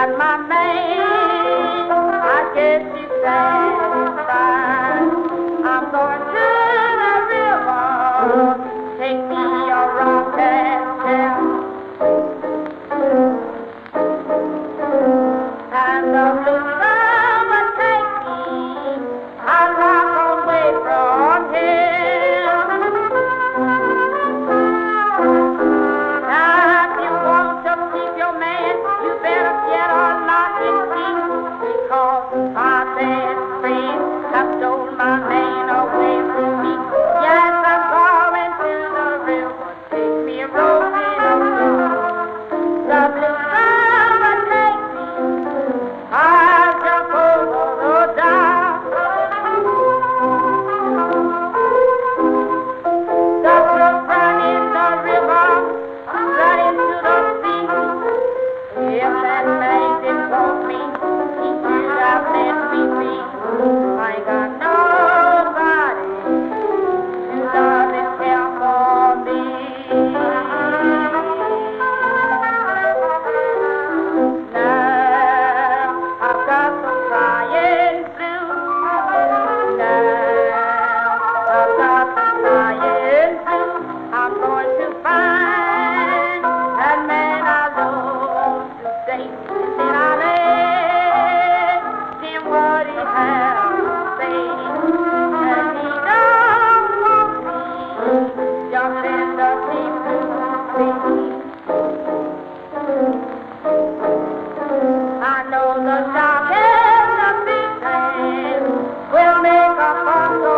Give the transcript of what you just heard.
got my man, I guess you satisfied. I'm going to the river, take me a rock and shell. And the blue summer take me a rock away from here. Now if you want to keep your man, you better get a lock and key, because my best friend have stole my man away from me. Yes, I'm going to the river, take me a rolling along. The blue summer take me, I'll jump over the dock. The brook run in the river, run into the sea. If that man didn't want me, he should have let me be. I ain't got nobody to love and care for me. Now I've got some crying blues. Now I've got some crying blues. I'm going to find that man I love today, and then I'll ask him what he has to say. And he don't want me just in the deep blue sea. I know the shark and the big man will make a fuss